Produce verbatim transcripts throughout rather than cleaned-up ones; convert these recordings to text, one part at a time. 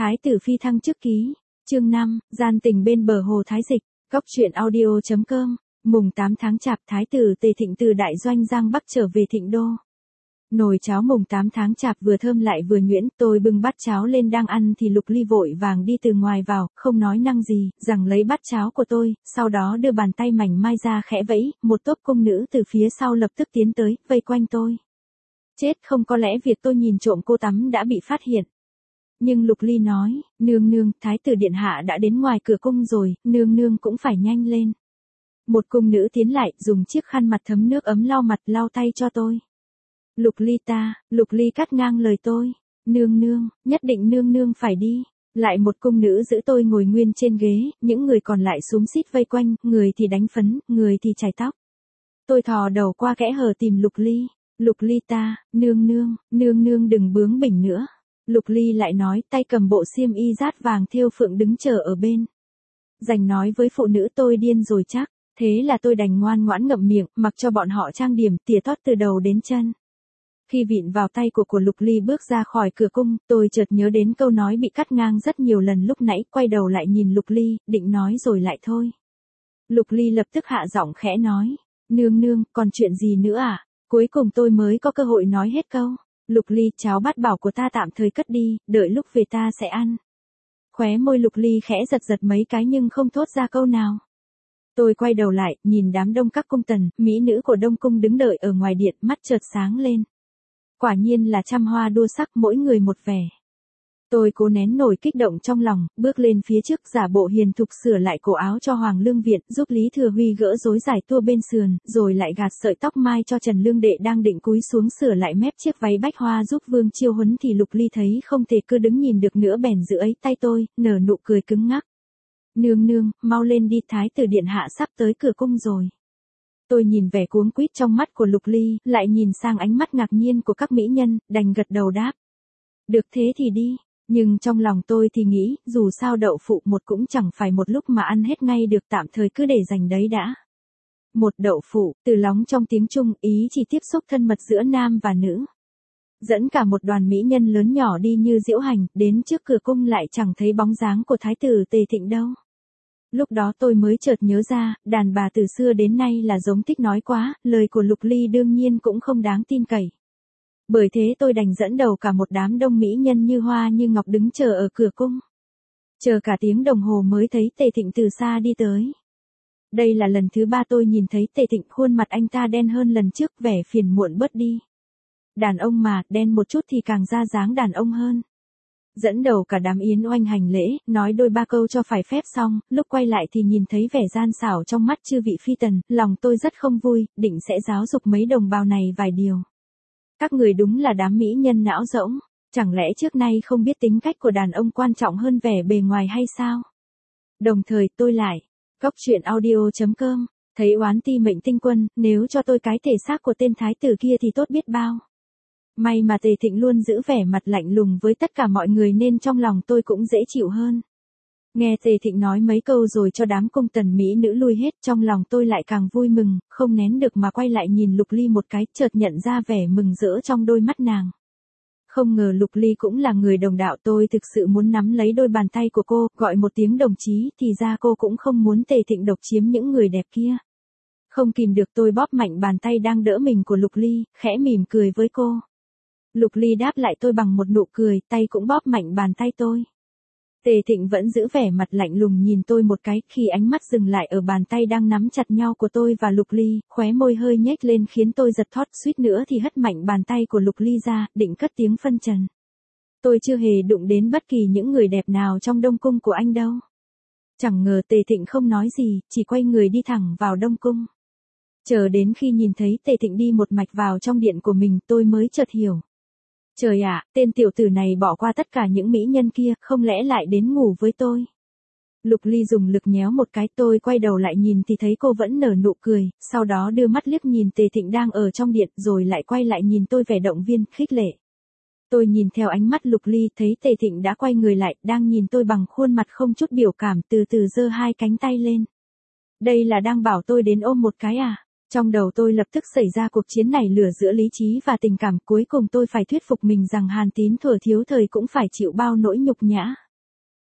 Thái tử phi thăng chức ký, chương năm, gian tình bên bờ hồ Thái Dịch, góc truyện audio chấm com, mùng tám tháng Chạp Thái tử Tề Thịnh từ đại doanh Giang Bắc trở về Thịnh Đô. Nồi cháo mùng tám tháng Chạp vừa thơm lại vừa nhuyễn, tôi bưng bát cháo lên đang ăn thì Lục Ly vội vàng đi từ ngoài vào, không nói năng gì, rằng lấy bát cháo của tôi, sau đó đưa bàn tay mảnh mai ra khẽ vẫy, một tốp cung nữ từ phía sau lập tức tiến tới, vây quanh tôi. Chết, không có lẽ việc tôi nhìn trộm cô tắm đã bị phát hiện. Nhưng Lục Ly nói, nương nương, Thái tử điện hạ đã đến ngoài cửa cung rồi, nương nương cũng phải nhanh lên. Một cung nữ tiến lại, dùng chiếc khăn mặt thấm nước ấm lau mặt lau tay cho tôi. Lục Ly ta, Lục Ly cắt ngang lời tôi, nương nương, nhất định nương nương phải đi. Lại một cung nữ giữ tôi ngồi nguyên trên ghế, những người còn lại xúm xít vây quanh, người thì đánh phấn, người thì chải tóc. Tôi thò đầu qua kẽ hở tìm Lục Ly, Lục Ly ta, nương nương, nương nương đừng bướng bỉnh nữa. Lục Ly lại nói, tay cầm bộ xiêm y dát vàng thêu phượng đứng chờ ở bên. Dành nói với phụ nữ tôi điên rồi chắc, thế là tôi đành ngoan ngoãn ngậm miệng, mặc cho bọn họ trang điểm, tỉa tót từ đầu đến chân. Khi vịn vào tay của của Lục Ly bước ra khỏi cửa cung, tôi chợt nhớ đến câu nói bị cắt ngang rất nhiều lần lúc nãy, quay đầu lại nhìn Lục Ly, định nói rồi lại thôi. Lục Ly lập tức hạ giọng khẽ nói, nương nương, còn chuyện gì nữa à? Cuối cùng tôi mới có cơ hội nói hết câu. Lục Ly, cháo bát bảo của ta tạm thời cất đi, đợi lúc về ta sẽ ăn. Khóe môi Lục Ly khẽ giật giật mấy cái nhưng không thốt ra câu nào. Tôi quay đầu lại, nhìn đám đông các cung tần, mỹ nữ của Đông Cung đứng đợi ở ngoài điện, mắt chợt sáng lên. Quả nhiên là trăm hoa đua sắc, mỗi người một vẻ. Tôi cố nén nổi kích động trong lòng, bước lên phía trước giả bộ hiền thục sửa lại cổ áo cho Hoàng Lương Viện, giúp Lý Thừa Huy gỡ rối giải tua bên sườn, rồi lại gạt sợi tóc mai cho Trần Lương Đệ đang định cúi xuống sửa lại mép chiếc váy bách hoa giúp Vương Chiêu Huấn thì Lục Ly thấy không thể cứ đứng nhìn được nữa bèn giữ ấy tay tôi, nở nụ cười cứng ngắc. Nương nương, mau lên đi, Thái tử điện hạ sắp tới cửa cung rồi. Tôi nhìn vẻ cuống quýt trong mắt của Lục Ly, lại nhìn sang ánh mắt ngạc nhiên của các mỹ nhân, đành gật đầu đáp. Được thế thì đi. Nhưng trong lòng tôi thì nghĩ, dù sao đậu phụ một cũng chẳng phải một lúc mà ăn hết ngay được, tạm thời cứ để dành đấy đã. Một đậu phụ, từ lóng trong tiếng Trung, ý chỉ tiếp xúc thân mật giữa nam và nữ. Dẫn cả một đoàn mỹ nhân lớn nhỏ đi như diễu hành, đến trước cửa cung lại chẳng thấy bóng dáng của Thái tử Tề Thịnh đâu. Lúc đó tôi mới chợt nhớ ra, đàn bà từ xưa đến nay là giống thích nói quá, lời của Lục Ly đương nhiên cũng không đáng tin cậy. Bởi thế tôi đành dẫn đầu cả một đám đông mỹ nhân như hoa như ngọc đứng chờ ở cửa cung. Chờ cả tiếng đồng hồ mới thấy Tề Thịnh từ xa đi tới. Đây là lần thứ ba tôi nhìn thấy Tề Thịnh, khuôn mặt anh ta đen hơn lần trước, vẻ phiền muộn bớt đi. Đàn ông mà, đen một chút thì càng ra dáng đàn ông hơn. Dẫn đầu cả đám yến oanh hành lễ, nói đôi ba câu cho phải phép xong, lúc quay lại thì nhìn thấy vẻ gian xảo trong mắt chư vị phi tần, lòng tôi rất không vui, định sẽ giáo dục mấy đồng bào này vài điều. Các người đúng là đám mỹ nhân não rỗng, chẳng lẽ trước nay không biết tính cách của đàn ông quan trọng hơn vẻ bề ngoài hay sao? Đồng thời tôi lại, góc truyện audio chấm com, thấy oán ti mệnh tinh quân, nếu cho tôi cái thể xác của tên thái tử kia thì tốt biết bao. May mà Tề Thịnh luôn giữ vẻ mặt lạnh lùng với tất cả mọi người nên trong lòng tôi cũng dễ chịu hơn. Nghe Tề Thịnh nói mấy câu rồi cho đám cung tần mỹ nữ lui hết, trong lòng tôi lại càng vui mừng, không nén được mà quay lại nhìn Lục Ly một cái, chợt nhận ra vẻ mừng rỡ trong đôi mắt nàng. Không ngờ Lục Ly cũng là người đồng đạo, tôi thực sự muốn nắm lấy đôi bàn tay của cô, gọi một tiếng đồng chí, thì ra cô cũng không muốn Tề Thịnh độc chiếm những người đẹp kia. Không kìm được tôi bóp mạnh bàn tay đang đỡ mình của Lục Ly, khẽ mỉm cười với cô. Lục Ly đáp lại tôi bằng một nụ cười, tay cũng bóp mạnh bàn tay tôi. Tề Thịnh vẫn giữ vẻ mặt lạnh lùng nhìn tôi một cái, khi ánh mắt dừng lại ở bàn tay đang nắm chặt nhau của tôi và Lục Ly, khóe môi hơi nhếch lên khiến tôi giật thót, suýt nữa thì hất mạnh bàn tay của Lục Ly ra, định cất tiếng phân trần. Tôi chưa hề đụng đến bất kỳ những người đẹp nào trong Đông Cung của anh đâu. Chẳng ngờ Tề Thịnh không nói gì, chỉ quay người đi thẳng vào Đông Cung. Chờ đến khi nhìn thấy Tề Thịnh đi một mạch vào trong điện của mình tôi mới chợt hiểu. Trời ạ, tên tiểu tử này bỏ qua tất cả những mỹ nhân kia, không lẽ lại đến ngủ với tôi? Lục Ly dùng lực nhéo một cái, tôi quay đầu lại nhìn thì thấy cô vẫn nở nụ cười, sau đó đưa mắt liếc nhìn Tề Thịnh đang ở trong điện, rồi lại quay lại nhìn tôi vẻ động viên, khích lệ. Tôi nhìn theo ánh mắt Lục Ly, thấy Tề Thịnh đã quay người lại, đang nhìn tôi bằng khuôn mặt không chút biểu cảm, từ từ giơ hai cánh tay lên. Đây là đang bảo tôi đến ôm một cái à? Trong đầu tôi lập tức xảy ra cuộc chiến này lửa giữa lý trí và tình cảm, cuối cùng tôi phải thuyết phục mình rằng Hàn Tín thuở thiếu thời cũng phải chịu bao nỗi nhục nhã.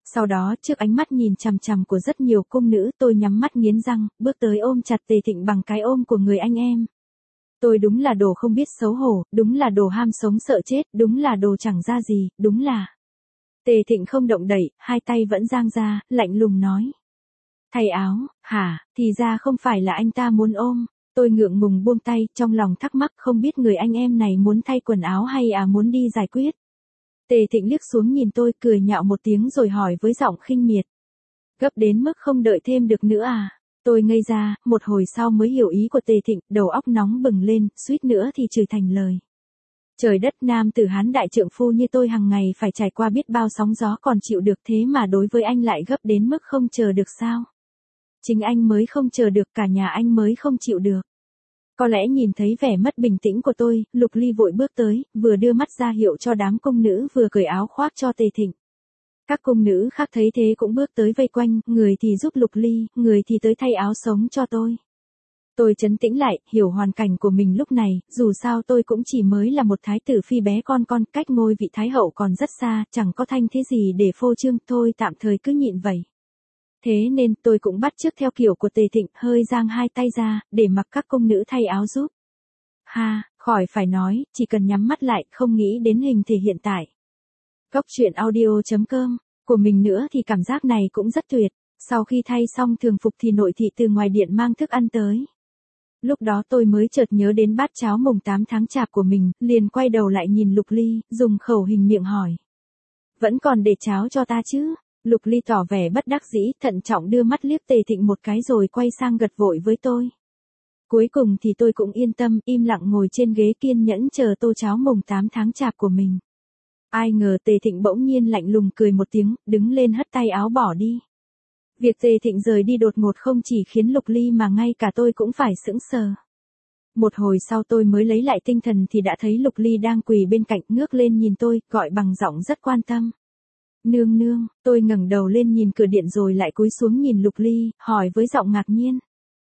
Sau đó trước ánh mắt nhìn chằm chằm của rất nhiều cung nữ tôi nhắm mắt nghiến răng, bước tới ôm chặt Tề Thịnh bằng cái ôm của người anh em. Tôi đúng là đồ không biết xấu hổ, đúng là đồ ham sống sợ chết, đúng là đồ chẳng ra gì, đúng là. Tề Thịnh không động đậy, hai tay vẫn dang ra, lạnh lùng nói. Thay áo, hả, thì ra không phải là anh ta muốn ôm. Tôi ngượng ngùng buông tay, trong lòng thắc mắc không biết người anh em này muốn thay quần áo hay à muốn đi giải quyết. Tề Thịnh liếc xuống nhìn tôi cười nhạo một tiếng rồi hỏi với giọng khinh miệt. Gấp đến mức không đợi thêm được nữa à? Tôi ngây ra, một hồi sau mới hiểu ý của Tề Thịnh, đầu óc nóng bừng lên, suýt nữa thì chửi thành lời. Trời đất, nam tử Hán đại trượng phu như tôi hàng ngày phải trải qua biết bao sóng gió còn chịu được, thế mà đối với anh lại gấp đến mức không chờ được sao? Chính anh mới không chờ được, cả nhà anh mới không chịu được. Có lẽ nhìn thấy vẻ mất bình tĩnh của tôi, Lục Ly vội bước tới, vừa đưa mắt ra hiệu cho đám cung nữ vừa cởi áo khoác cho Tề Thịnh. Các cung nữ khác thấy thế cũng bước tới vây quanh, người thì giúp Lục Ly, người thì tới thay áo sống cho tôi. Tôi trấn tĩnh lại, hiểu hoàn cảnh của mình lúc này, dù sao tôi cũng chỉ mới là một thái tử phi bé con con, cách ngôi vị thái hậu còn rất xa, chẳng có thanh thế gì để phô trương, thôi tạm thời cứ nhịn vậy. Thế nên tôi cũng bắt chước theo kiểu của Tề Thịnh, hơi giang hai tay ra, để mặc các cung nữ thay áo giúp. Ha, khỏi phải nói, chỉ cần nhắm mắt lại, không nghĩ đến hình thể hiện tại. Cốc truyện audio chấm com, của mình nữa thì cảm giác này cũng rất tuyệt. Sau khi thay xong thường phục thì nội thị từ ngoài điện mang thức ăn tới. Lúc đó tôi mới chợt nhớ đến bát cháo mùng tám tháng chạp của mình, liền quay đầu lại nhìn Lục Ly, dùng khẩu hình miệng hỏi. Vẫn còn để cháo cho ta chứ? Lục Ly tỏ vẻ bất đắc dĩ, thận trọng đưa mắt liếc Tề Thịnh một cái rồi quay sang gật vội với tôi. Cuối cùng thì tôi cũng yên tâm, im lặng ngồi trên ghế kiên nhẫn chờ tô cháo mùng tám tháng chạp của mình. Ai ngờ Tề Thịnh bỗng nhiên lạnh lùng cười một tiếng, đứng lên hất tay áo bỏ đi. Việc Tề Thịnh rời đi đột ngột không chỉ khiến Lục Ly mà ngay cả tôi cũng phải sững sờ. Một hồi sau tôi mới lấy lại tinh thần thì đã thấy Lục Ly đang quỳ bên cạnh, ngước lên nhìn tôi, gọi bằng giọng rất quan tâm. Nương nương, tôi ngẩng đầu lên nhìn cửa điện rồi lại cúi xuống nhìn Lục Ly, hỏi với giọng ngạc nhiên.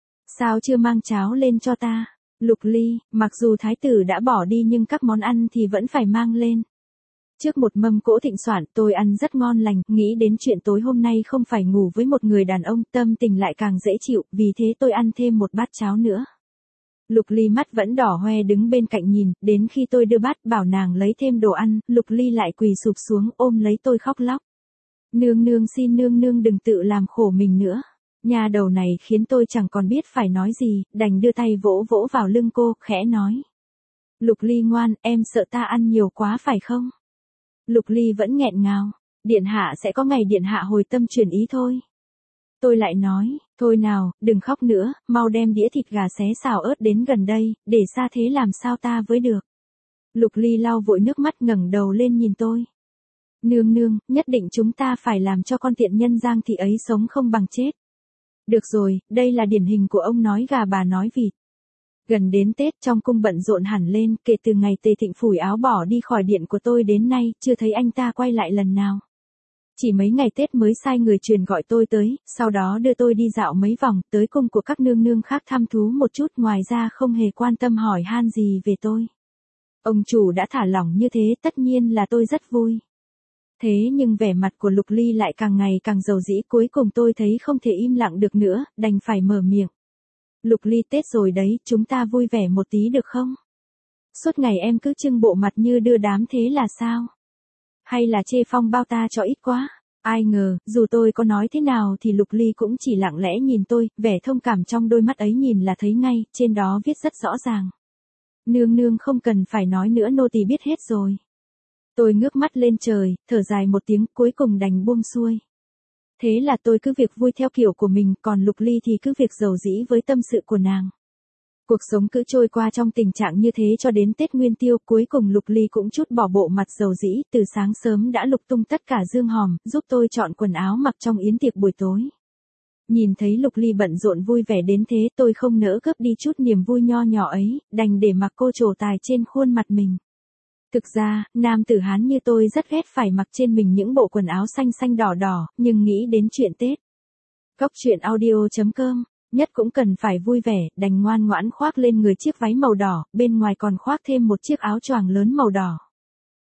Sao chưa mang cháo lên cho ta? Lục Ly, mặc dù thái tử đã bỏ đi nhưng các món ăn thì vẫn phải mang lên. Trước một mâm cỗ thịnh soạn tôi ăn rất ngon lành, nghĩ đến chuyện tối hôm nay không phải ngủ với một người đàn ông, tâm tình lại càng dễ chịu, vì thế tôi ăn thêm một bát cháo nữa. Lục Ly mắt vẫn đỏ hoe đứng bên cạnh nhìn, đến khi tôi đưa bát bảo nàng lấy thêm đồ ăn, Lục Ly lại quỳ sụp xuống ôm lấy tôi khóc lóc. Nương nương xin nương nương đừng tự làm khổ mình nữa. Nhà đầu này khiến tôi chẳng còn biết phải nói gì, đành đưa tay vỗ vỗ vào lưng cô, khẽ nói. Lục Ly ngoan, em sợ ta ăn nhiều quá phải không? Lục Ly vẫn nghẹn ngào, điện hạ sẽ có ngày điện hạ hồi tâm chuyển ý thôi. Tôi lại nói, thôi nào, đừng khóc nữa, mau đem đĩa thịt gà xé xào ớt đến gần đây, để xa thế làm sao ta với được. Lục Ly lau vội nước mắt ngẩng đầu lên nhìn tôi. Nương nương, nhất định chúng ta phải làm cho con tiện nhân Giang thị ấy sống không bằng chết. Được rồi, đây là điển hình của ông nói gà bà nói vịt. Gần đến Tết trong cung bận rộn hẳn lên, kể từ ngày Tề Thịnh phủi áo bỏ đi khỏi điện của tôi đến nay, chưa thấy anh ta quay lại lần nào. Chỉ mấy ngày Tết mới sai người truyền gọi tôi tới, sau đó đưa tôi đi dạo mấy vòng, tới cung của các nương nương khác thăm thú một chút, ngoài ra không hề quan tâm hỏi han gì về tôi. Ông chủ đã thả lỏng như thế, tất nhiên là tôi rất vui. Thế nhưng vẻ mặt của Lục Ly lại càng ngày càng dầu dĩ, cuối cùng tôi thấy không thể im lặng được nữa, đành phải mở miệng. Lục Ly, Tết rồi đấy, chúng ta vui vẻ một tí được không? Suốt ngày em cứ trưng bộ mặt như đưa đám thế là sao? Hay là chê phong bao ta cho ít quá? Ai ngờ, dù tôi có nói thế nào thì Lục Ly cũng chỉ lặng lẽ nhìn tôi, vẻ thông cảm trong đôi mắt ấy nhìn là thấy ngay, trên đó viết rất rõ ràng. Nương nương không cần phải nói nữa, nô tỳ biết hết rồi. Tôi ngước mắt lên trời, thở dài một tiếng, cuối cùng đành buông xuôi. Thế là tôi cứ việc vui theo kiểu của mình, còn Lục Ly thì cứ việc dầu dĩ với tâm sự của nàng. Cuộc sống cứ trôi qua trong tình trạng như thế cho đến Tết Nguyên Tiêu, cuối cùng Lục Ly cũng chút bỏ bộ mặt dầu dĩ, từ sáng sớm đã lục tung tất cả dương hòm, giúp tôi chọn quần áo mặc trong yến tiệc buổi tối. Nhìn thấy Lục Ly bận rộn vui vẻ đến thế, tôi không nỡ cướp đi chút niềm vui nho nhỏ ấy, đành để mặc cô trổ tài trên khuôn mặt mình. Thực ra, nam tử Hán như tôi rất ghét phải mặc trên mình những bộ quần áo xanh xanh đỏ đỏ, nhưng nghĩ đến chuyện Tết. Cốc truyện audio chấm com, nhất cũng cần phải vui vẻ, đành ngoan ngoãn khoác lên người chiếc váy màu đỏ, bên ngoài còn khoác thêm một chiếc áo choàng lớn màu đỏ.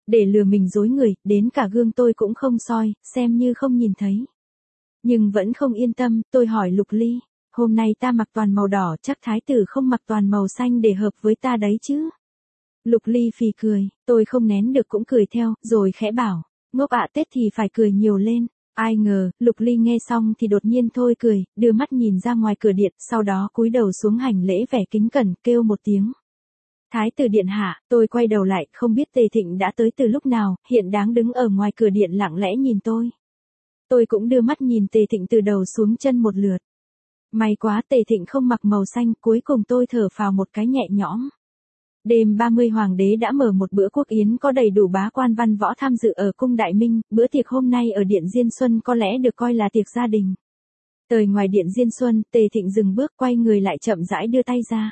để lừa mình dối người, đến cả gương tôi cũng không soi, xem như không nhìn thấy. Nhưng vẫn không yên tâm, tôi hỏi Lục Ly, hôm nay ta mặc toàn màu đỏ, chắc thái tử không mặc toàn màu xanh để hợp với ta đấy chứ. Lục Ly phì cười, tôi không nén được cũng cười theo, rồi khẽ bảo, ngốc ạ, Tết thì phải cười nhiều lên. Ai ngờ, Lục Ly nghe xong thì đột nhiên thôi cười, đưa mắt nhìn ra ngoài cửa điện, sau đó cúi đầu xuống hành lễ vẻ kính cẩn, kêu một tiếng. Thái tử điện hạ, tôi quay đầu lại, không biết Tề Thịnh đã tới từ lúc nào, hiện đáng đứng ở ngoài cửa điện lặng lẽ nhìn tôi. Tôi cũng đưa mắt nhìn Tề Thịnh từ đầu xuống chân một lượt. May quá Tề Thịnh không mặc màu xanh, cuối cùng tôi thở phào một cái nhẹ nhõm. Đêm ba mươi hoàng đế đã mở một bữa quốc yến có đầy đủ bá quan văn võ tham dự ở cung Đại Minh, bữa tiệc hôm nay ở Điện Diên Xuân có lẽ được coi là tiệc gia đình. Tới ngoài Điện Diên Xuân, Tề Thịnh dừng bước quay người lại chậm rãi đưa tay ra.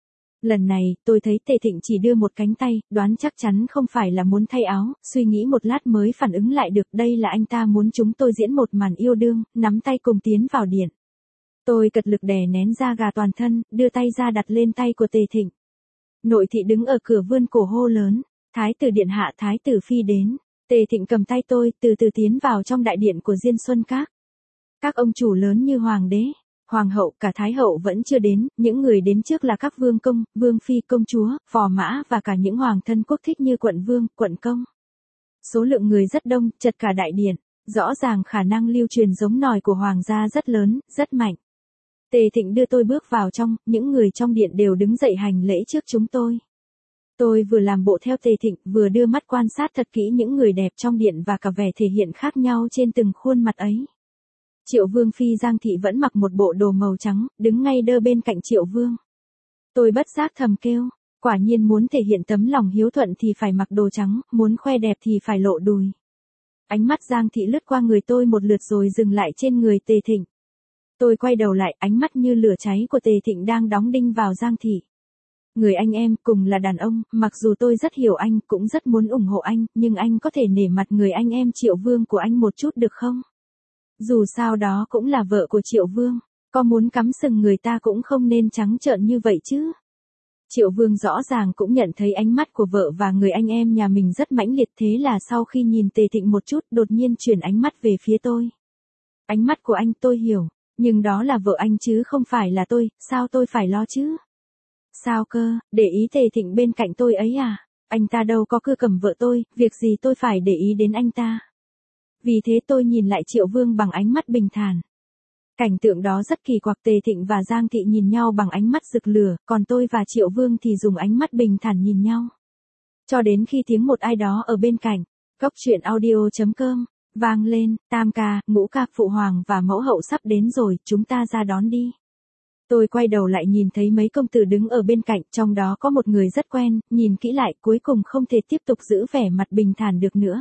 Lần này, tôi thấy Tề Thịnh chỉ đưa một cánh tay, đoán chắc chắn không phải là muốn thay áo, suy nghĩ một lát mới phản ứng lại được đây là anh ta muốn chúng tôi diễn một màn yêu đương, nắm tay cùng tiến vào điện. Tôi cật lực đè nén da gà toàn thân, đưa tay ra đặt lên tay của Tề Thịnh. Nội thị đứng ở cửa vươn cổ hô lớn, Thái tử điện hạ, Thái tử phi đến. Tề Thịnh cầm tay tôi, từ từ tiến vào trong đại điện của Diên Xuân Các. Các ông chủ lớn như hoàng đế, hoàng hậu, cả thái hậu vẫn chưa đến, những người đến trước là các vương công, vương phi, công chúa, phò mã và cả những hoàng thân quốc thích như quận vương, quận công. Số lượng người rất đông, chật cả đại điện, rõ ràng khả năng lưu truyền giống nòi của hoàng gia rất lớn, rất mạnh. Tề Thịnh đưa tôi bước vào trong, những người trong điện đều đứng dậy hành lễ trước chúng tôi. Tôi vừa làm bộ theo Tề Thịnh, vừa đưa mắt quan sát thật kỹ những người đẹp trong điện và cả vẻ thể hiện khác nhau trên từng khuôn mặt ấy. Triệu Vương phi Giang Thị vẫn mặc một bộ đồ màu trắng, đứng ngay đơ bên cạnh Triệu Vương. Tôi bất giác thầm kêu, quả nhiên muốn thể hiện tấm lòng hiếu thuận thì phải mặc đồ trắng, muốn khoe đẹp thì phải lộ đùi. Ánh mắt Giang Thị lướt qua người tôi một lượt rồi dừng lại trên người Tề Thịnh. Tôi quay đầu lại, ánh mắt như lửa cháy của Tề Thịnh đang đóng đinh vào Giang Thị. Người anh em, cùng là đàn ông, mặc dù tôi rất hiểu anh, cũng rất muốn ủng hộ anh, nhưng anh có thể nể mặt người anh em Triệu Vương của anh một chút được không? Dù sao đó cũng là vợ của Triệu Vương, có muốn cắm sừng người ta cũng không nên trắng trợn như vậy chứ. Triệu Vương rõ ràng cũng nhận thấy ánh mắt của vợ và người anh em nhà mình rất mãnh liệt, thế là sau khi nhìn Tề Thịnh một chút, đột nhiên chuyển ánh mắt về phía tôi. Ánh mắt của anh tôi hiểu, nhưng đó là vợ anh chứ không phải là tôi, sao tôi phải lo chứ? Sao cơ, để ý Tề Thịnh bên cạnh tôi ấy à? Anh ta đâu có cưa cầm vợ tôi, việc gì tôi phải để ý đến anh ta? Vì thế tôi nhìn lại Triệu Vương bằng ánh mắt bình thản. Cảnh tượng đó rất kỳ quặc, Tề Thịnh và Giang Thị nhìn nhau bằng ánh mắt rực lửa, còn tôi và Triệu Vương thì dùng ánh mắt bình thản nhìn nhau. Cho đến khi tiếng một ai đó ở bên cạnh, góc truyện audio chấm com, vang lên, tam ca, ngũ ca, phụ hoàng và mẫu hậu sắp đến rồi, chúng ta ra đón đi. Tôi quay đầu lại nhìn thấy mấy công tử đứng ở bên cạnh, trong đó có một người rất quen, nhìn kỹ lại cuối cùng không thể tiếp tục giữ vẻ mặt bình thản được nữa.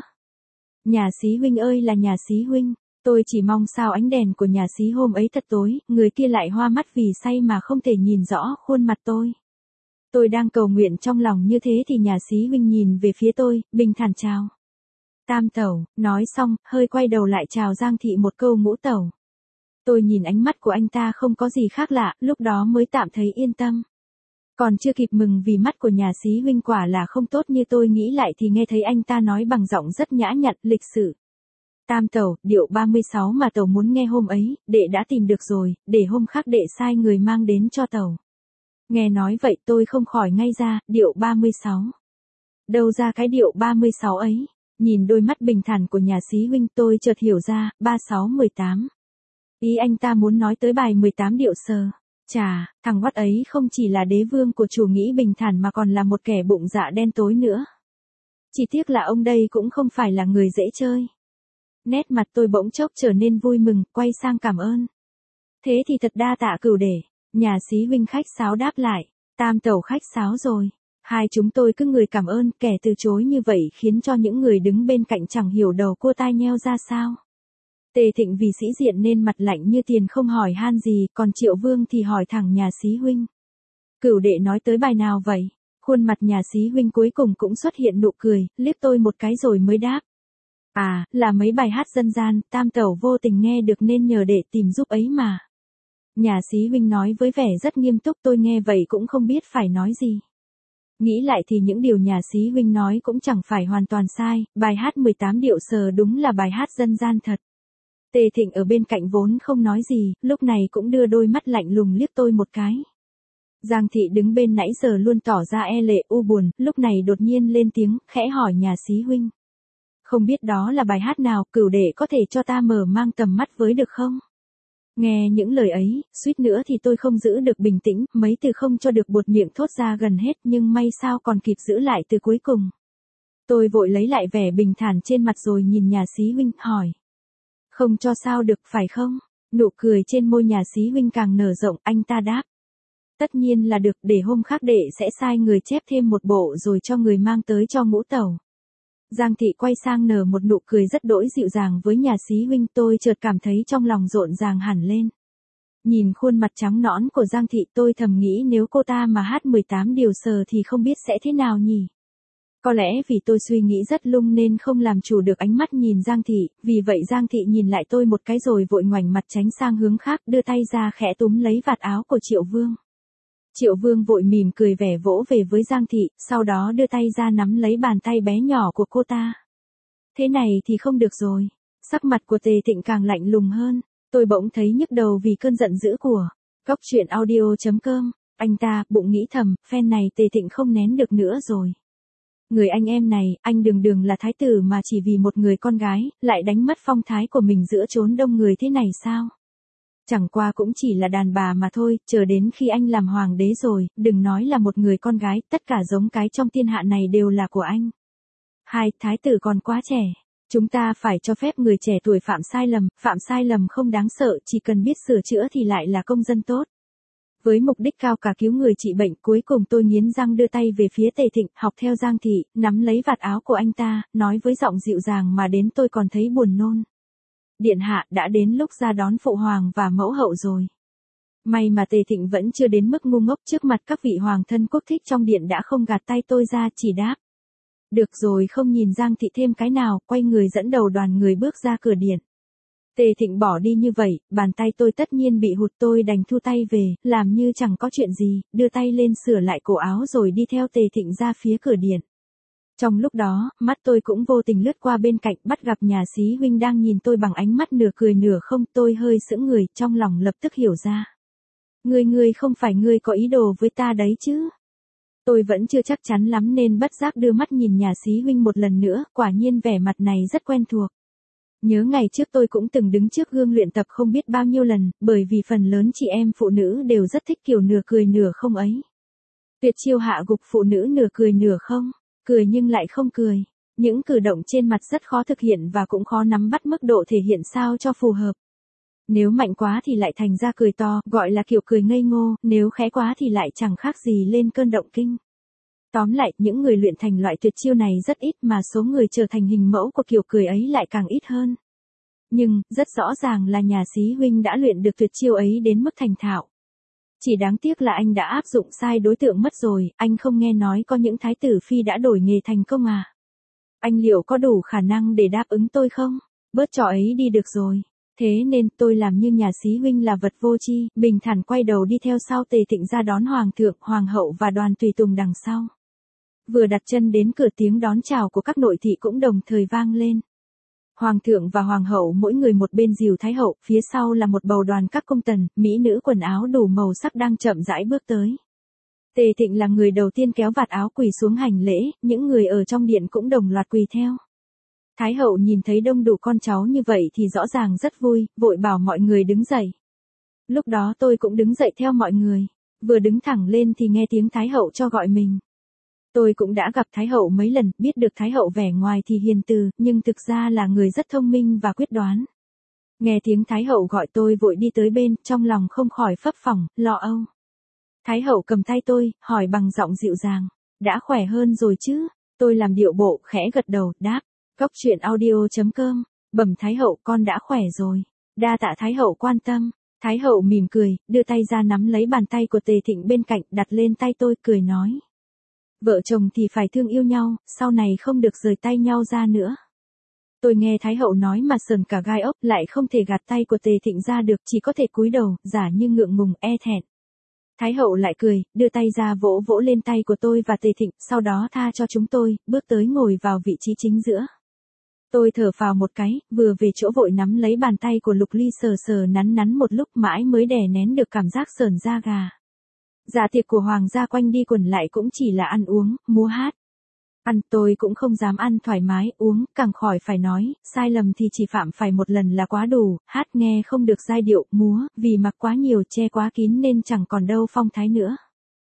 Nhà xí huynh ơi là nhà xí huynh, tôi chỉ mong sao ánh đèn của nhà xí hôm ấy thật tối, người kia lại hoa mắt vì say mà không thể nhìn rõ khuôn mặt tôi. Tôi đang cầu nguyện trong lòng như thế thì nhà xí huynh nhìn về phía tôi, bình thản chào. Tam tẩu, nói xong, hơi quay đầu lại chào Giang Thị một câu ngũ tẩu. Tôi nhìn ánh mắt của anh ta không có gì khác lạ, lúc đó mới tạm thấy yên tâm. Còn chưa kịp mừng vì mắt của nhà xí huynh quả là không tốt như tôi nghĩ lại thì nghe thấy anh ta nói bằng giọng rất nhã nhặn, lịch sự. Tam tẩu, điệu ba mươi sáu mà tẩu muốn nghe hôm ấy, đệ đã tìm được rồi, để hôm khác đệ sai người mang đến cho tẩu. Nghe nói vậy tôi không khỏi ngay ra, điệu ba mươi sáu. Đâu ra cái điệu ba mươi sáu ấy? Nhìn đôi mắt bình thản của nhà xí huynh tôi chợt hiểu ra, ba sáu mười tám. Ý anh ta muốn nói tới bài mười tám điệu sờ. Chà, thằng Watt ấy không chỉ là đế vương của chủ nghĩ bình thản mà còn là một kẻ bụng dạ đen tối nữa. Chỉ tiếc là ông đây cũng không phải là người dễ chơi. Nét mặt tôi bỗng chốc trở nên vui mừng, quay sang cảm ơn. Thế thì thật đa tạ cửu để, nhà xí huynh khách sáo đáp lại, tam tẩu khách sáo rồi. Hai chúng tôi cứ người cảm ơn, kẻ từ chối như vậy khiến cho những người đứng bên cạnh chẳng hiểu đầu cua tai nheo ra sao. Tề Thịnh vì sĩ diện nên mặt lạnh như tiền không hỏi han gì, còn Triệu Vương thì hỏi thẳng nhà xí huynh. Cửu đệ nói tới bài nào vậy? Khuôn mặt nhà xí huynh cuối cùng cũng xuất hiện nụ cười, liếc tôi một cái rồi mới đáp. À, là mấy bài hát dân gian, tam tẩu vô tình nghe được nên nhờ đệ tìm giúp ấy mà. Nhà xí huynh nói với vẻ rất nghiêm túc, tôi nghe vậy cũng không biết phải nói gì. Nghĩ lại thì những điều nhà xí huynh nói cũng chẳng phải hoàn toàn sai, bài hát mười tám điệu sờ đúng là bài hát dân gian thật. Tề Thịnh ở bên cạnh vốn không nói gì, lúc này cũng đưa đôi mắt lạnh lùng liếc tôi một cái. Giang Thị đứng bên nãy giờ luôn tỏ ra e lệ u buồn, lúc này đột nhiên lên tiếng, khẽ hỏi nhà xí huynh. Không biết đó là bài hát nào, Cửu đệ có thể cho ta mở mang tầm mắt với được không? Nghe những lời ấy, suýt nữa thì tôi không giữ được bình tĩnh, mấy từ không cho được buột miệng thốt ra gần hết nhưng may sao còn kịp giữ lại từ cuối cùng. Tôi vội lấy lại vẻ bình thản trên mặt rồi nhìn nhà xí huynh, hỏi. Không cho sao được phải không? Nụ cười trên môi nhà xí huynh càng nở rộng, anh ta đáp. Tất nhiên là được, để hôm khác đệ sẽ sai người chép thêm một bộ rồi cho người mang tới cho Ngũ Tẩu. Giang Thị quay sang nở một nụ cười rất đỗi dịu dàng với nhà xí huynh, tôi chợt cảm thấy trong lòng rộn ràng hẳn lên. Nhìn khuôn mặt trắng nõn của Giang Thị tôi thầm nghĩ nếu cô ta mà hát mười tám điều sờ thì không biết sẽ thế nào nhỉ. Có lẽ vì tôi suy nghĩ rất lung nên không làm chủ được ánh mắt nhìn Giang Thị, vì vậy Giang Thị nhìn lại tôi một cái rồi vội ngoảnh mặt tránh sang hướng khác, đưa tay ra khẽ túm lấy vạt áo của Triệu Vương. Triệu Vương vội mỉm cười vẻ vỗ về với Giang Thị, sau đó đưa tay ra nắm lấy bàn tay bé nhỏ của cô ta. Thế này thì không được rồi. Sắc mặt của Tề Thịnh càng lạnh lùng hơn. Tôi bỗng thấy nhức đầu vì cơn giận dữ của Cóc truyện audio chấm com. Anh ta bụng nghĩ thầm, phen này Tề Thịnh không nén được nữa rồi. Người anh em này, anh đường đường là thái tử mà chỉ vì một người con gái, lại đánh mất phong thái của mình giữa chốn đông người thế này sao? Chẳng qua cũng chỉ là đàn bà mà thôi, chờ đến khi anh làm hoàng đế rồi, đừng nói là một người con gái, tất cả giống cái trong thiên hạ này đều là của anh. Hai, thái tử còn quá trẻ. Chúng ta phải cho phép người trẻ tuổi phạm sai lầm, phạm sai lầm không đáng sợ, chỉ cần biết sửa chữa thì lại là công dân tốt. Với mục đích cao cả cứu người trị bệnh, cuối cùng tôi nghiến răng đưa tay về phía Tề Thịnh, học theo Giang Thị, nắm lấy vạt áo của anh ta, nói với giọng dịu dàng mà đến tôi còn thấy buồn nôn. Điện hạ, đã đến lúc ra đón phụ hoàng và mẫu hậu rồi. May mà Tề Thịnh vẫn chưa đến mức ngu ngốc, trước mặt các vị hoàng thân quốc thích trong điện đã không gạt tay tôi ra, chỉ đáp. Được rồi, không nhìn Giang Thị thêm cái nào, quay người dẫn đầu đoàn người bước ra cửa điện. Tề Thịnh bỏ đi như vậy, bàn tay tôi tất nhiên bị hụt, tôi đành thu tay về, làm như chẳng có chuyện gì, đưa tay lên sửa lại cổ áo rồi đi theo Tề Thịnh ra phía cửa điện. Trong lúc đó, mắt tôi cũng vô tình lướt qua bên cạnh, bắt gặp nhà xí huynh đang nhìn tôi bằng ánh mắt nửa cười nửa không, tôi hơi sững người, trong lòng lập tức hiểu ra. Ngươi ngươi không phải ngươi có ý đồ với ta đấy chứ? Tôi vẫn chưa chắc chắn lắm nên bất giác đưa mắt nhìn nhà xí huynh một lần nữa, quả nhiên vẻ mặt này rất quen thuộc. Nhớ ngày trước tôi cũng từng đứng trước gương luyện tập không biết bao nhiêu lần, bởi vì phần lớn chị em phụ nữ đều rất thích kiểu nửa cười nửa không ấy. Tuyệt chiêu hạ gục phụ nữ nửa cười nửa không, cười nhưng lại không cười. Những cử động trên mặt rất khó thực hiện và cũng khó nắm bắt mức độ thể hiện sao cho phù hợp. Nếu mạnh quá thì lại thành ra cười to, gọi là kiểu cười ngây ngô, nếu khẽ quá thì lại chẳng khác gì lên cơn động kinh. Tóm lại, những người luyện thành loại tuyệt chiêu này rất ít mà số người trở thành hình mẫu của kiểu cười ấy lại càng ít hơn. Nhưng, rất rõ ràng là nhà xí huynh đã luyện được tuyệt chiêu ấy đến mức thành thạo. Chỉ đáng tiếc là anh đã áp dụng sai đối tượng mất rồi, anh không nghe nói có những thái tử phi đã đổi nghề thành công à? Anh liệu có đủ khả năng để đáp ứng tôi không? Bớt trò ấy đi được rồi. Thế nên tôi làm như nhà xí huynh là vật vô tri, bình thản quay đầu đi theo sau Tề Thịnh ra đón hoàng thượng, hoàng hậu và đoàn tùy tùng đằng sau. Vừa đặt chân đến cửa, tiếng đón chào của các nội thị cũng đồng thời vang lên. Hoàng thượng và hoàng hậu mỗi người một bên dìu thái hậu, phía sau là một bầu đoàn các công tần, mỹ nữ quần áo đủ màu sắc đang chậm rãi bước tới. Tề Thịnh là người đầu tiên kéo vạt áo quỳ xuống hành lễ, những người ở trong điện cũng đồng loạt quỳ theo. Thái hậu nhìn thấy đông đủ con cháu như vậy thì rõ ràng rất vui, vội bảo mọi người đứng dậy. Lúc đó tôi cũng đứng dậy theo mọi người, vừa đứng thẳng lên thì nghe tiếng thái hậu cho gọi mình. Tôi cũng đã gặp thái hậu mấy lần, biết được thái hậu vẻ ngoài thì hiền từ, nhưng thực ra là người rất thông minh và quyết đoán. Nghe tiếng thái hậu gọi tôi vội đi tới bên, trong lòng không khỏi phấp phỏng, lo âu. Thái hậu cầm tay tôi, hỏi bằng giọng dịu dàng, đã khỏe hơn rồi chứ? Tôi làm điệu bộ, khẽ gật đầu, đáp, cóc truyện audio chấm com, bẩm thái hậu con đã khỏe rồi. Đa tạ thái hậu quan tâm. Thái hậu mỉm cười, đưa tay ra nắm lấy bàn tay của Tề Thịnh bên cạnh, đặt lên tay tôi, cười nói. Vợ chồng thì phải thương yêu nhau, sau này không được rời tay nhau ra nữa. Tôi nghe thái hậu nói mà sờn cả gai ốc, lại không thể gạt tay của Tề Thịnh ra được, chỉ có thể cúi đầu, giả như ngượng ngùng e thẹn. Thái hậu lại cười, đưa tay ra vỗ vỗ lên tay của tôi và Tề Thịnh, sau đó tha cho chúng tôi, bước tới ngồi vào vị trí chính giữa. Tôi thở phào một cái, vừa về chỗ vội nắm lấy bàn tay của Lục Ly sờ sờ nắn nắn một lúc mãi mới đè nén được cảm giác sởn da gà. Dạ tiệc của hoàng gia quanh đi quẩn lại cũng chỉ là ăn uống, múa hát. Ăn tôi cũng không dám ăn thoải mái, uống, càng khỏi phải nói, sai lầm thì chỉ phạm phải một lần là quá đủ, hát nghe không được giai điệu, múa, vì mặc quá nhiều che quá kín nên chẳng còn đâu phong thái nữa.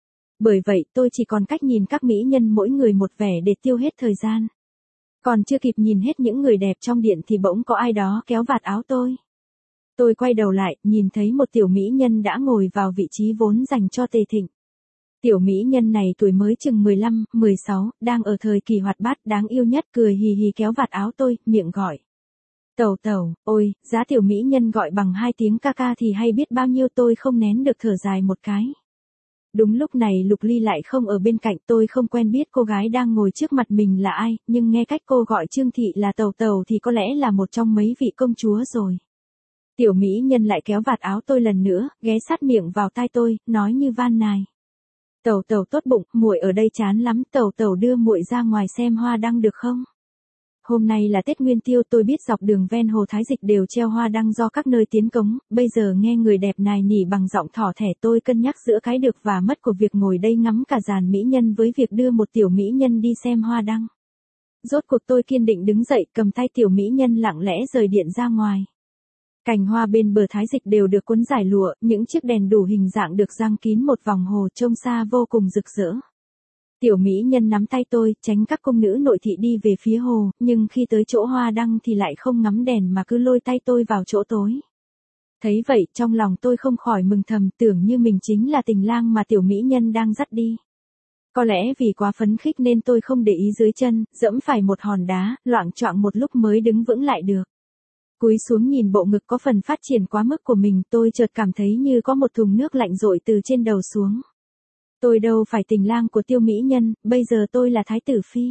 Bởi vậy tôi chỉ còn cách nhìn các mỹ nhân mỗi người một vẻ để tiêu hết thời gian. Còn chưa kịp nhìn hết những người đẹp trong điện thì bỗng có ai đó kéo vạt áo tôi. Tôi quay đầu lại, nhìn thấy một tiểu mỹ nhân đã ngồi vào vị trí vốn dành cho Tề Thịnh. Tiểu mỹ nhân này tuổi mới chừng mười lăm, mười sáu, đang ở thời kỳ hoạt bát đáng yêu nhất, cười hì hì kéo vạt áo tôi, miệng gọi. Tẩu tẩu, ôi, giá tiểu mỹ nhân gọi bằng hai tiếng ca ca thì hay biết bao nhiêu, tôi không nén được thở dài một cái. Đúng lúc này Lục Ly lại không ở bên cạnh, tôi không quen biết cô gái đang ngồi trước mặt mình là ai, nhưng nghe cách cô gọi Trương Thị là tẩu tẩu thì có lẽ là một trong mấy vị công chúa rồi. Tiểu mỹ nhân lại kéo vạt áo tôi lần nữa, ghé sát miệng vào tai tôi, nói như van nài. Tẩu tẩu tốt bụng, muội ở đây chán lắm, tẩu tẩu đưa muội ra ngoài xem hoa đăng được không? Hôm nay là Tết Nguyên Tiêu, tôi biết dọc đường ven hồ Thái Dịch đều treo hoa đăng do các nơi tiến cống, bây giờ nghe người đẹp nài nỉ bằng giọng thỏ thẻ, tôi cân nhắc giữa cái được và mất của việc ngồi đây ngắm cả dàn mỹ nhân với việc đưa một tiểu mỹ nhân đi xem hoa đăng. Rốt cuộc tôi kiên định đứng dậy, cầm tay tiểu mỹ nhân lặng lẽ rời điện ra ngoài. Cành hoa bên bờ Thái Dịch đều được cuốn giải lụa, những chiếc đèn đủ hình dạng được giăng kín một vòng hồ, trông xa vô cùng rực rỡ. Tiểu mỹ nhân nắm tay tôi, tránh các cung nữ nội thị đi về phía hồ, nhưng khi tới chỗ hoa đăng thì lại không ngắm đèn mà cứ lôi tay tôi vào chỗ tối. Thấy vậy, trong lòng tôi không khỏi mừng thầm, tưởng như mình chính là tình lang mà tiểu mỹ nhân đang dắt đi. Có lẽ vì quá phấn khích nên tôi không để ý dưới chân, dẫm phải một hòn đá, loạng choạng một lúc mới đứng vững lại được. Cúi xuống nhìn bộ ngực có phần phát triển quá mức của mình, tôi chợt cảm thấy như có một thùng nước lạnh dội từ trên đầu xuống. Tôi đâu phải tình lang của Tiêu mỹ nhân, bây giờ tôi là thái tử phi.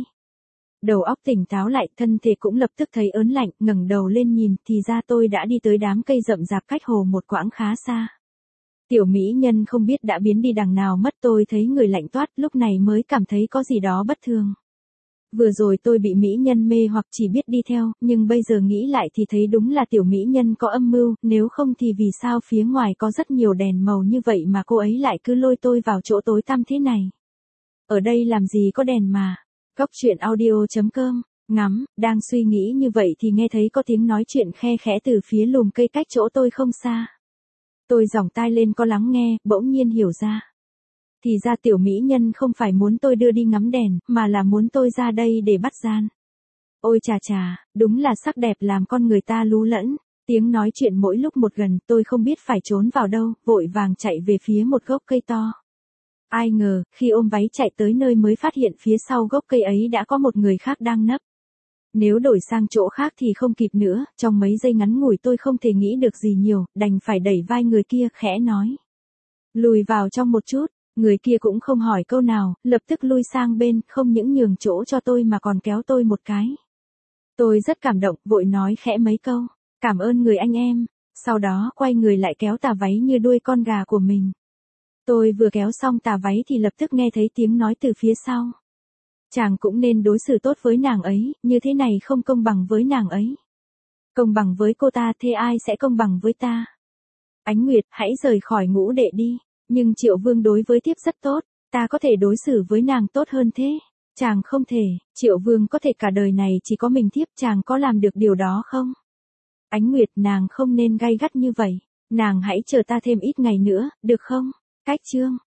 Đầu óc tỉnh táo lại, thân thể cũng lập tức thấy ớn lạnh, ngẩng đầu lên nhìn, thì ra tôi đã đi tới đám cây rậm rạp cách hồ một quãng khá xa. Tiểu mỹ nhân không biết đã biến đi đằng nào mất, tôi thấy người lạnh toát, lúc này mới cảm thấy có gì đó bất thường. Vừa rồi tôi bị mỹ nhân mê hoặc chỉ biết đi theo, nhưng bây giờ nghĩ lại thì thấy đúng là tiểu mỹ nhân có âm mưu, nếu không thì vì sao phía ngoài có rất nhiều đèn màu như vậy mà cô ấy lại cứ lôi tôi vào chỗ tối tăm thế này. Ở đây làm gì có đèn mà. Góc truyện audio chấm com, ngắm, đang suy nghĩ như vậy thì nghe thấy có tiếng nói chuyện khe khẽ từ phía lùm cây cách chỗ tôi không xa. Tôi giỏng tai lên có lắng nghe, bỗng nhiên hiểu ra. Thì ra tiểu mỹ nhân không phải muốn tôi đưa đi ngắm đèn, mà là muốn tôi ra đây để bắt gian. Ôi chà chà, đúng là sắc đẹp làm con người ta lú lẫn. Tiếng nói chuyện mỗi lúc một gần, tôi không biết phải trốn vào đâu, vội vàng chạy về phía một gốc cây to. Ai ngờ, khi ôm váy chạy tới nơi mới phát hiện phía sau gốc cây ấy đã có một người khác đang nấp. Nếu đổi sang chỗ khác thì không kịp nữa, trong mấy giây ngắn ngủi tôi không thể nghĩ được gì nhiều, đành phải đẩy vai người kia khẽ nói. Lùi vào trong một chút. Người kia cũng không hỏi câu nào, lập tức lui sang bên, không những nhường chỗ cho tôi mà còn kéo tôi một cái. Tôi rất cảm động, vội nói khẽ mấy câu, cảm ơn người anh em, sau đó quay người lại kéo tà váy như đuôi con gà của mình. Tôi vừa kéo xong tà váy thì lập tức nghe thấy tiếng nói từ phía sau. Chàng cũng nên đối xử tốt với nàng ấy, như thế này không công bằng với nàng ấy. Công bằng với cô ta thế ai sẽ công bằng với ta? Ánh Nguyệt, hãy rời khỏi ngũ đệ đi. Nhưng Triệu Vương đối với thiếp rất tốt, ta có thể đối xử với nàng tốt hơn thế. Chàng không thể, Triệu Vương có thể cả đời này chỉ có mình thiếp, chàng có làm được điều đó không? Ánh Nguyệt, nàng không nên gay gắt như vậy, nàng hãy chờ ta thêm ít ngày nữa, được không? Cách chương